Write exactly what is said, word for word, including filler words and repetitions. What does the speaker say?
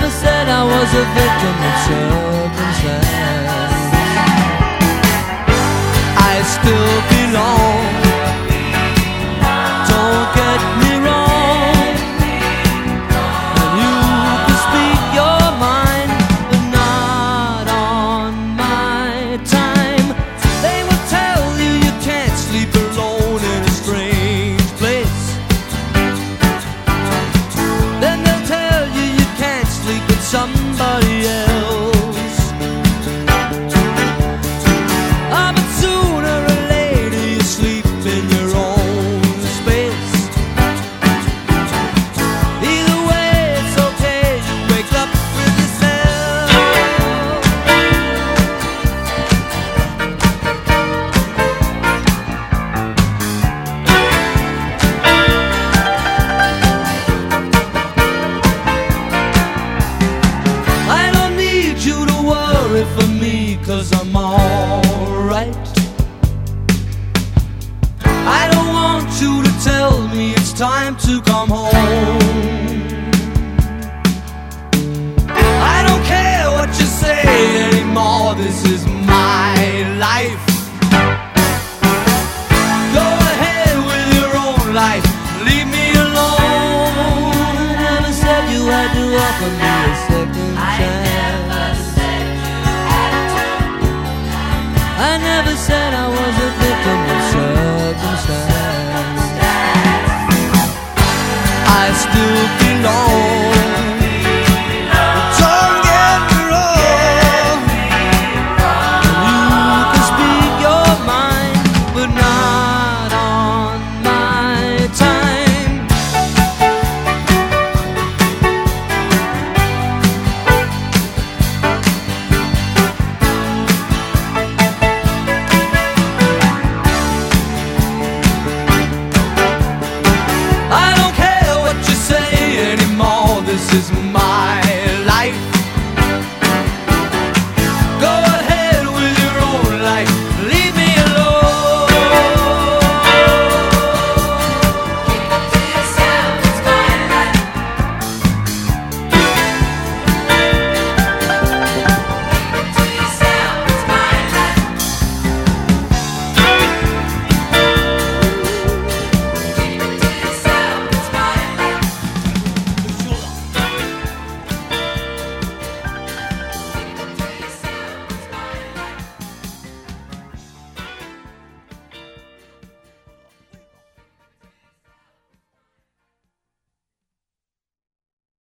never said I was a victim of circumstance. I still belong. Don't get me wrong. And you can speak your mind, but not on my time. They will tell you you can't sleep alone in a strange place. Then they'll tell you you can't sleep with somebody else. Ah, but sooner or later you sleep in your own space. Either way it's okay, you wake up with yourself. I don't need you to worry for me, 'cause I'm alright. I don't want you to tell me it's time to come home. I don't care what you say anymore, this is my life. Go ahead with your own life, leave me alone. I never said you had to offer me a second chance. I never said I was a victim of circumstance. I still belong.